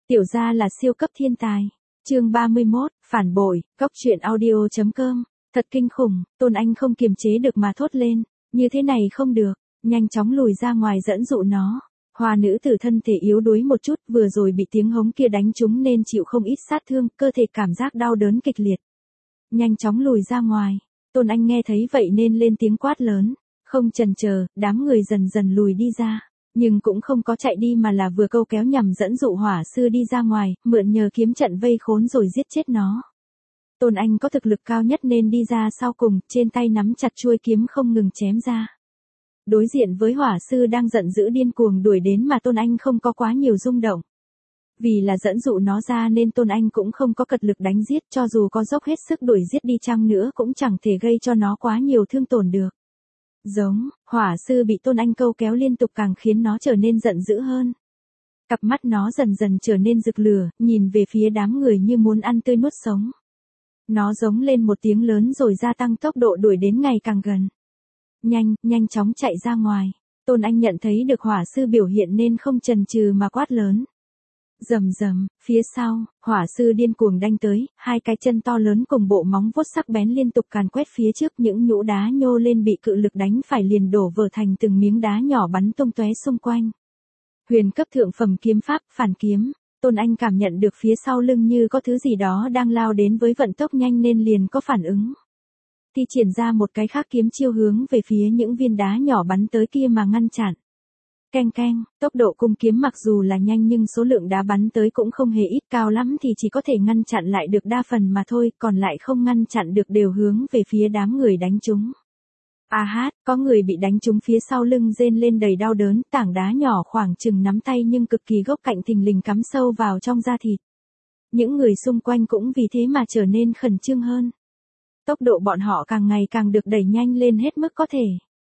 Tiểu gia là siêu cấp thiên tài. Chương 31, phản bội, góc truyện audio.com. Thật kinh khủng, Tôn Anh không kiềm chế được mà thốt lên, như thế này không được, nhanh chóng lùi ra ngoài dẫn dụ nó. Hoa nữ tử thân thể yếu đuối một chút, vừa rồi bị tiếng hống kia đánh trúng nên chịu không ít sát thương, cơ thể cảm giác đau đớn kịch liệt. Nhanh chóng lùi ra ngoài. Tôn Anh nghe thấy vậy nên lên tiếng quát lớn, không chần chờ, đám người dần dần lùi đi ra. Nhưng cũng không có chạy đi mà là vừa câu kéo nhằm dẫn dụ hỏa sư đi ra ngoài, mượn nhờ kiếm trận vây khốn rồi giết chết nó. Tôn Anh có thực lực cao nhất nên đi ra sau cùng, trên tay nắm chặt chuôi kiếm không ngừng chém ra. Đối diện với hỏa sư đang giận dữ điên cuồng đuổi đến mà Tôn Anh không có quá nhiều rung động. Vì là dẫn dụ nó ra nên Tôn Anh cũng không có cật lực đánh giết, cho dù có dốc hết sức đuổi giết đi chăng nữa cũng chẳng thể gây cho nó quá nhiều thương tổn được. Giống, hỏa sư bị Tôn Anh câu kéo liên tục càng khiến nó trở nên giận dữ hơn. Cặp mắt nó dần dần trở nên rực lửa, nhìn về phía đám người như muốn ăn tươi nuốt sống. Nó giống lên một tiếng lớn rồi gia tăng tốc độ đuổi đến ngày càng gần. Nhanh chóng chạy ra ngoài. Tôn Anh nhận thấy được hỏa sư biểu hiện nên không chần chừ mà quát lớn. Rầm rầm, phía sau, hỏa sư điên cuồng đanh tới, hai cái chân to lớn cùng bộ móng vuốt sắc bén liên tục càn quét phía trước, những nhũ đá nhô lên bị cự lực đánh phải liền đổ vỡ thành từng miếng đá nhỏ bắn tung tóe xung quanh. Huyền cấp thượng phẩm kiếm pháp, phản kiếm. Tôn Anh cảm nhận được phía sau lưng như có thứ gì đó đang lao đến với vận tốc nhanh nên liền có phản ứng. Thi triển ra một cái khác kiếm chiêu hướng về phía những viên đá nhỏ bắn tới kia mà ngăn chặn. Keng keng, tốc độ cung kiếm mặc dù là nhanh nhưng số lượng đá bắn tới cũng không hề ít, cao lắm thì chỉ có thể ngăn chặn lại được đa phần mà thôi, còn lại không ngăn chặn được đều hướng về phía đám người đánh chúng. A hát, có người bị đánh trúng phía sau lưng rên lên đầy đau đớn, tảng đá nhỏ khoảng chừng nắm tay nhưng cực kỳ gốc cạnh thình lình cắm sâu vào trong da thịt. Những người xung quanh cũng vì thế mà trở nên khẩn trương hơn. Tốc độ bọn họ càng ngày càng được đẩy nhanh lên hết mức có thể.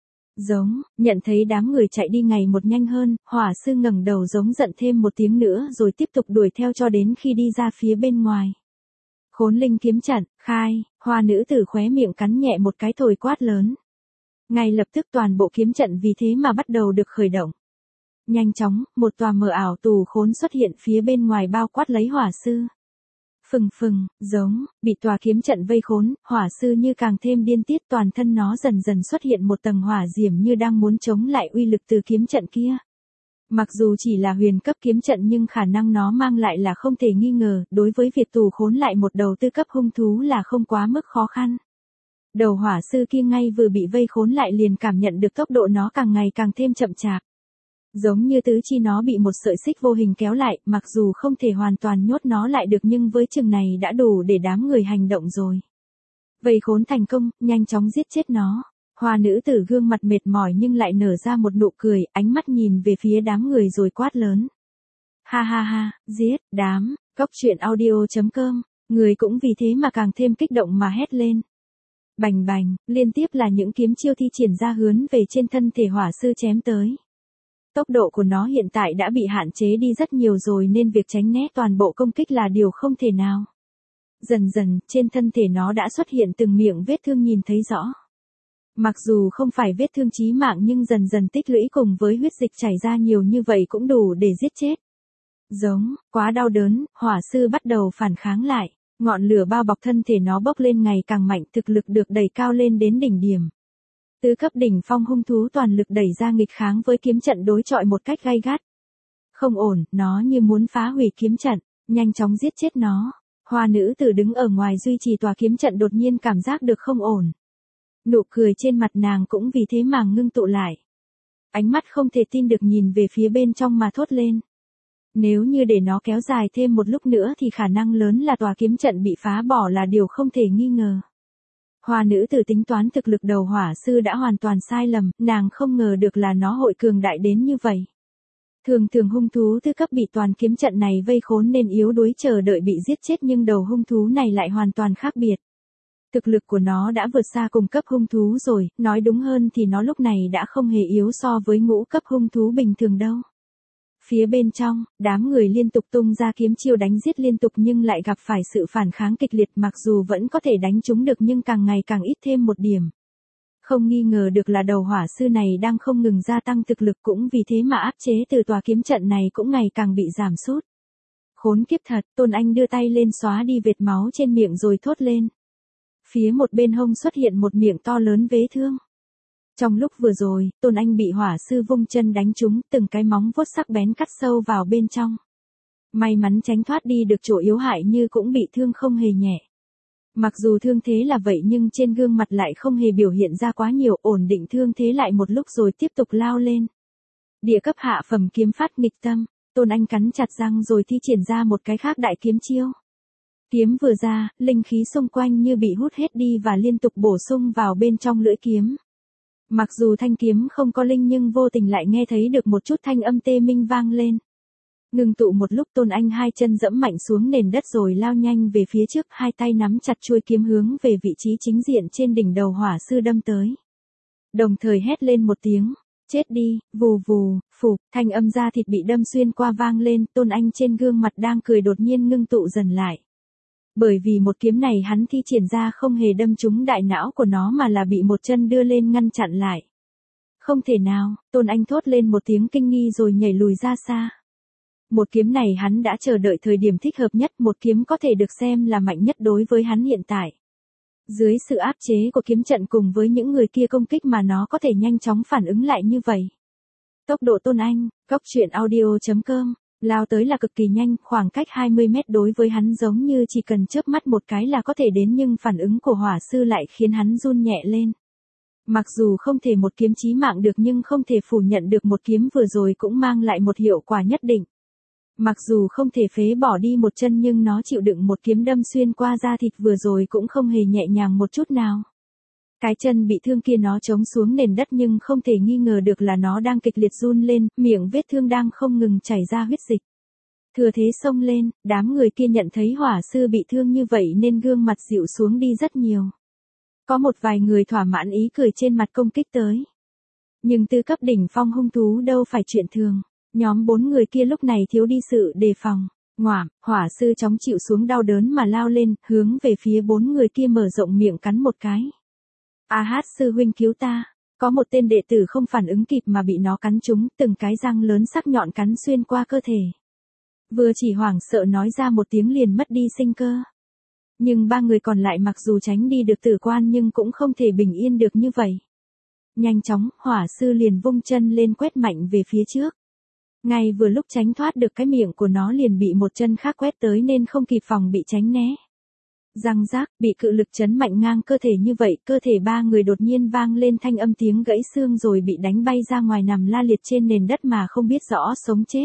Giống, nhận thấy đám người chạy đi ngày một nhanh hơn, hỏa sư ngẩng đầu giống giận thêm một tiếng nữa rồi tiếp tục đuổi theo cho đến khi đi ra phía bên ngoài. Khốn linh kiếm trận, khai, hoa nữ tử khóe miệng cắn nhẹ một cái thổi quát lớn. Ngay lập tức toàn bộ kiếm trận vì thế mà bắt đầu được khởi động. Nhanh chóng, một tòa mờ ảo tù khốn xuất hiện phía bên ngoài bao quát lấy hỏa sư. Phừng, giống, bị tòa kiếm trận vây khốn, hỏa sư như càng thêm điên tiết, toàn thân nó dần dần xuất hiện một tầng hỏa diễm như đang muốn chống lại uy lực từ kiếm trận kia. Mặc dù chỉ là huyền cấp kiếm trận nhưng khả năng nó mang lại là không thể nghi ngờ, đối với việc tù khốn lại một đầu tư cấp hung thú là không quá mức khó khăn. Đầu hỏa sư kia ngay vừa bị vây khốn lại liền cảm nhận được tốc độ nó càng ngày càng thêm chậm chạp. Giống như tứ chi nó bị một sợi xích vô hình kéo lại, mặc dù không thể hoàn toàn nhốt nó lại được nhưng với chừng này đã đủ để đám người hành động rồi. Vây khốn thành công, nhanh chóng giết chết nó. Hoa nữ tử gương mặt mệt mỏi nhưng lại nở ra một nụ cười, ánh mắt nhìn về phía đám người rồi quát lớn. Ha, giết, đám, góc truyện audio.com, người cũng vì thế mà càng thêm kích động mà hét lên. Bành, liên tiếp là những kiếm chiêu thi triển ra hướng về trên thân thể hỏa sư chém tới. Tốc độ của nó hiện tại đã bị hạn chế đi rất nhiều rồi nên việc tránh né toàn bộ công kích là điều không thể nào. Dần dần, trên thân thể nó đã xuất hiện từng miệng vết thương nhìn thấy rõ. Mặc dù không phải vết thương chí mạng nhưng dần dần tích lũy cùng với huyết dịch chảy ra nhiều như vậy cũng đủ để giết chết. Giống, quá đau đớn, hỏa sư bắt đầu phản kháng lại. Ngọn lửa bao bọc thân thể nó bốc lên ngày càng mạnh, thực lực được đẩy cao lên đến đỉnh điểm. Tứ cấp đỉnh phong hung thú toàn lực đẩy ra nghịch kháng với kiếm trận đối chọi một cách gay gắt. Không ổn, nó như muốn phá hủy kiếm trận, nhanh chóng giết chết nó. Hoa nữ tử đứng ở ngoài duy trì tòa kiếm trận đột nhiên cảm giác được không ổn. Nụ cười trên mặt nàng cũng vì thế mà ngưng tụ lại. Ánh mắt không thể tin được nhìn về phía bên trong mà thốt lên. Nếu như để nó kéo dài thêm một lúc nữa thì khả năng lớn là tòa kiếm trận bị phá bỏ là điều không thể nghi ngờ. Hoa nữ tử tính toán thực lực đầu hỏa sư đã hoàn toàn sai lầm, nàng không ngờ được là nó hội cường đại đến như vậy. Thường hung thú thứ cấp bị toàn kiếm trận này vây khốn nên yếu đuối chờ đợi bị giết chết nhưng đầu hung thú này lại hoàn toàn khác biệt. Thực lực của nó đã vượt xa cùng cấp hung thú rồi, nói đúng hơn thì nó lúc này đã không hề yếu so với ngũ cấp hung thú bình thường đâu. Phía bên trong, đám người liên tục tung ra kiếm chiêu đánh giết liên tục nhưng lại gặp phải sự phản kháng kịch liệt, mặc dù vẫn có thể đánh chúng được nhưng càng ngày càng ít thêm một điểm. Không nghi ngờ được là đầu hỏa sư này đang không ngừng gia tăng thực lực, cũng vì thế mà áp chế từ tòa kiếm trận này cũng ngày càng bị giảm sút. Khốn kiếp thật, Tôn Anh đưa tay lên xóa đi vệt máu trên miệng rồi thốt lên. Phía một bên hông xuất hiện một miệng to lớn vết thương. Trong lúc vừa rồi, Tôn Anh bị hỏa sư vung chân đánh trúng, từng cái móng vuốt sắc bén cắt sâu vào bên trong. May mắn tránh thoát đi được chỗ yếu hại như cũng bị thương không hề nhẹ. Mặc dù thương thế là vậy nhưng trên gương mặt lại không hề biểu hiện ra quá nhiều, ổn định thương thế lại một lúc rồi tiếp tục lao lên. Địa cấp hạ phẩm kiếm phát nghịch tâm, Tôn Anh cắn chặt răng rồi thi triển ra một cái khác đại kiếm chiêu. Kiếm vừa ra, linh khí xung quanh như bị hút hết đi và liên tục bổ sung vào bên trong lưỡi kiếm. Mặc dù thanh kiếm không có linh nhưng vô tình lại nghe thấy được một chút thanh âm tê minh vang lên. Ngừng tụ một lúc Tôn Anh hai chân dẫm mạnh xuống nền đất rồi lao nhanh về phía trước, hai tay nắm chặt chuôi kiếm hướng về vị trí chính diện trên đỉnh đầu hỏa sư đâm tới. Đồng thời hét lên một tiếng, chết đi, vù vù, phụp, thanh âm da thịt bị đâm xuyên qua vang lên, Tôn Anh trên gương mặt đang cười đột nhiên ngưng tụ dần lại. Bởi vì một kiếm này hắn thi triển ra không hề đâm trúng đại não của nó mà là bị một chân đưa lên ngăn chặn lại. Không thể nào, Tôn Anh thốt lên một tiếng kinh nghi rồi nhảy lùi ra xa. Một kiếm này hắn đã chờ đợi thời điểm thích hợp nhất, một kiếm có thể được xem là mạnh nhất đối với hắn hiện tại. Dưới sự áp chế của kiếm trận cùng với những người kia công kích mà nó có thể nhanh chóng phản ứng lại như vậy. Tốc độ Tôn Anh, coctruyện.audio.com, lao tới là cực kỳ nhanh, khoảng cách 20 mét đối với hắn giống như chỉ cần chớp mắt một cái là có thể đến nhưng phản ứng của hỏa sư lại khiến hắn run nhẹ lên. Mặc dù không thể một kiếm chí mạng được nhưng không thể phủ nhận được một kiếm vừa rồi cũng mang lại một hiệu quả nhất định. Mặc dù không thể phế bỏ đi một chân nhưng nó chịu đựng một kiếm đâm xuyên qua da thịt vừa rồi cũng không hề nhẹ nhàng một chút nào. Cái chân bị thương kia nó chống xuống nền đất nhưng không thể nghi ngờ được là nó đang kịch liệt run lên, miệng vết thương đang không ngừng chảy ra huyết dịch. Thừa thế xông lên, đám người kia nhận thấy hỏa sư bị thương như vậy nên gương mặt dịu xuống đi rất nhiều. Có một vài người thỏa mãn ý cười trên mặt công kích tới. Nhưng tư cấp đỉnh phong hung thú đâu phải chuyện thường. Nhóm 4 người kia lúc này thiếu đi sự đề phòng. Ngoảm, hỏa sư chóng chịu xuống đau đớn mà lao lên, hướng về phía 4 người kia mở rộng miệng cắn một cái. A hát sư huynh cứu ta. Có một tên đệ tử không phản ứng kịp mà bị nó cắn trúng, từng cái răng lớn sắc nhọn cắn xuyên qua cơ thể. Vừa chỉ hoảng sợ nói ra một tiếng liền mất đi sinh cơ. Nhưng 3 người còn lại mặc dù tránh đi được tử quan nhưng cũng không thể bình yên được như vậy. Nhanh chóng, hỏa sư liền vung chân lên quét mạnh về phía trước. Ngay vừa lúc tránh thoát được cái miệng của nó liền bị một chân khác quét tới nên không kịp phòng bị tránh né. Răng rác, bị cự lực chấn mạnh ngang cơ thể như vậy, cơ thể 3 người đột nhiên vang lên thanh âm tiếng gãy xương rồi bị đánh bay ra ngoài nằm la liệt trên nền đất mà không biết rõ sống chết.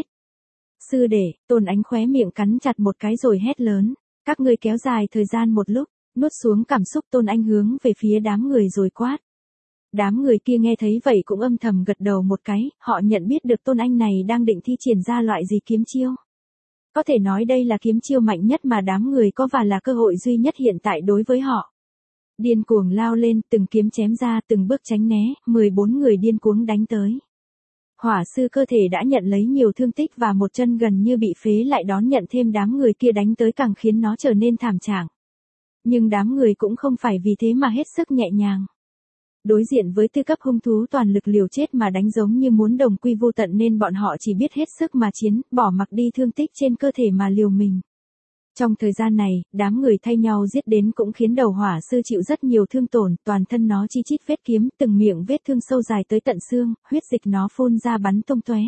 Sư đệ, Tôn Ánh khóe miệng cắn chặt một cái rồi hét lớn, các ngươi kéo dài thời gian một lúc, nuốt xuống cảm xúc Tôn Anh hướng về phía đám người rồi quát. Đám người kia nghe thấy vậy cũng âm thầm gật đầu một cái, họ nhận biết được Tôn Anh này đang định thi triển ra loại gì kiếm chiêu. Có thể nói đây là kiếm chiêu mạnh nhất mà đám người có và là cơ hội duy nhất hiện tại đối với họ. Điên cuồng lao lên, từng kiếm chém ra, từng bước tránh né, 14 người điên cuồng đánh tới. Hỏa sư cơ thể đã nhận lấy nhiều thương tích và một chân gần như bị phế lại đón nhận thêm đám người kia đánh tới càng khiến nó trở nên thảm trạng. Nhưng đám người cũng không phải vì thế mà hết sức nhẹ nhàng. Đối diện với tư cấp hung thú toàn lực liều chết mà đánh giống như muốn đồng quy vô tận nên bọn họ chỉ biết hết sức mà chiến, bỏ mặc đi thương tích trên cơ thể mà liều mình. Trong thời gian này, đám người thay nhau giết đến cũng khiến đầu hỏa sư chịu rất nhiều thương tổn, toàn thân nó chi chít vết kiếm, từng miệng vết thương sâu dài tới tận xương, huyết dịch nó phun ra bắn tung tóe.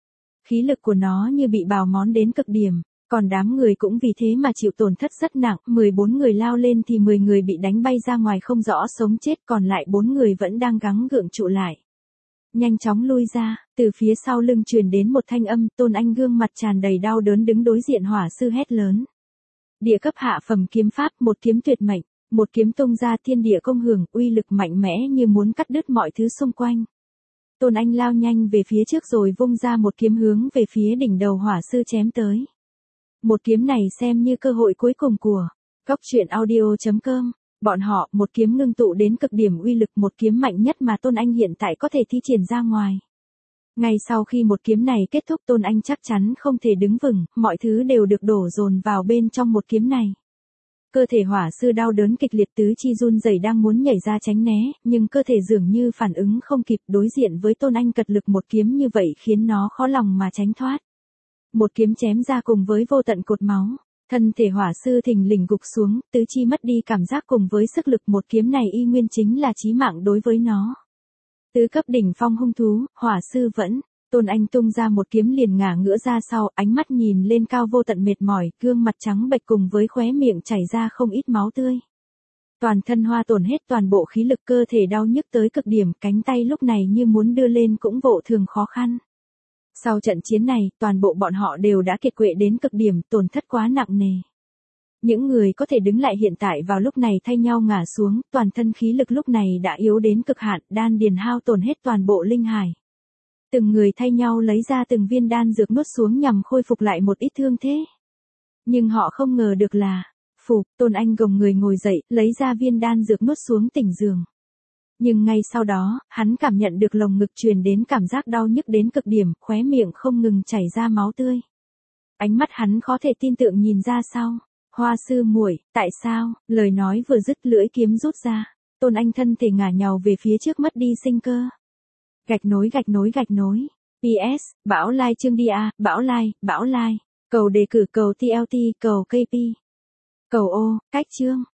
Khí lực của nó như bị bào mòn đến cực điểm, còn đám người cũng vì thế mà chịu tổn thất rất nặng, 14 người lao lên thì 10 người bị đánh bay ra ngoài không rõ sống chết, còn lại 4 người vẫn đang gắng gượng trụ lại. Nhanh chóng lui ra, từ phía sau lưng truyền đến một thanh âm, Tôn Anh gương mặt tràn đầy đau đớn đứng đối diện hỏa sư hét lớn. Địa cấp hạ phẩm kiếm pháp, một kiếm tuyệt mệnh, một kiếm tung ra thiên địa công hưởng, uy lực mạnh mẽ như muốn cắt đứt mọi thứ xung quanh. Tôn Anh lao nhanh về phía trước rồi vung ra một kiếm hướng về phía đỉnh đầu hỏa sư chém tới. Một kiếm này xem như cơ hội cuối cùng của coctruyện.audio.com. Bọn họ, một kiếm ngưng tụ đến cực điểm uy lực, một kiếm mạnh nhất mà Tôn Anh hiện tại có thể thi triển ra ngoài. Ngay sau khi một kiếm này kết thúc Tôn Anh chắc chắn không thể đứng vững, mọi thứ đều được đổ dồn vào bên trong một kiếm này. Cơ thể hỏa sư đau đớn kịch liệt tứ chi run rẩy đang muốn nhảy ra tránh né, nhưng cơ thể dường như phản ứng không kịp đối diện với Tôn Anh cật lực một kiếm như vậy khiến nó khó lòng mà tránh thoát. một kiếm chém ra cùng với vô tận cột máu. Thân thể hỏa sư thình lình gục xuống, tứ chi mất đi cảm giác cùng với sức lực, một kiếm này y nguyên chính là chí mạng đối với nó. Tứ cấp đỉnh phong hung thú, hỏa sư vẫn. Tôn Anh tung ra một kiếm liền ngả ngửa ra sau, ánh mắt nhìn lên cao vô tận mệt mỏi, gương mặt trắng bệch cùng với khóe miệng chảy ra không ít máu tươi. Toàn thân hoa tổn hết toàn bộ khí lực, cơ thể đau nhức tới cực điểm, cánh tay lúc này như muốn đưa lên cũng vô thường khó khăn. Sau trận chiến này, toàn bộ bọn họ đều đã kiệt quệ đến cực điểm, tổn thất quá nặng nề. Những người có thể đứng lại hiện tại vào lúc này thay nhau ngả xuống, toàn thân khí lực lúc này đã yếu đến cực hạn, đan điền hao tổn hết toàn bộ linh hải. Từng người thay nhau lấy ra từng viên đan dược nuốt xuống nhằm khôi phục lại một ít thương thế. Nhưng họ không ngờ được là, Tôn Anh gồng người ngồi dậy, lấy ra viên đan dược nuốt xuống tỉnh giường. Nhưng ngay sau đó, hắn cảm nhận được lồng ngực truyền đến cảm giác đau nhức đến cực điểm, khóe miệng không ngừng chảy ra máu tươi. Ánh mắt hắn khó thể tin tưởng nhìn ra sau. Hoa sư muội, tại sao? Lời nói vừa dứt, lưỡi kiếm rút ra. Tôn Anh thân thể ngả nhào về phía trước, mất đi sinh cơ. Gạch nối. PS, Bão Lai chương đi a, Bão Lai. Cầu đề cử, cầu TLT, cầu KP. Cầu ô, cách chương.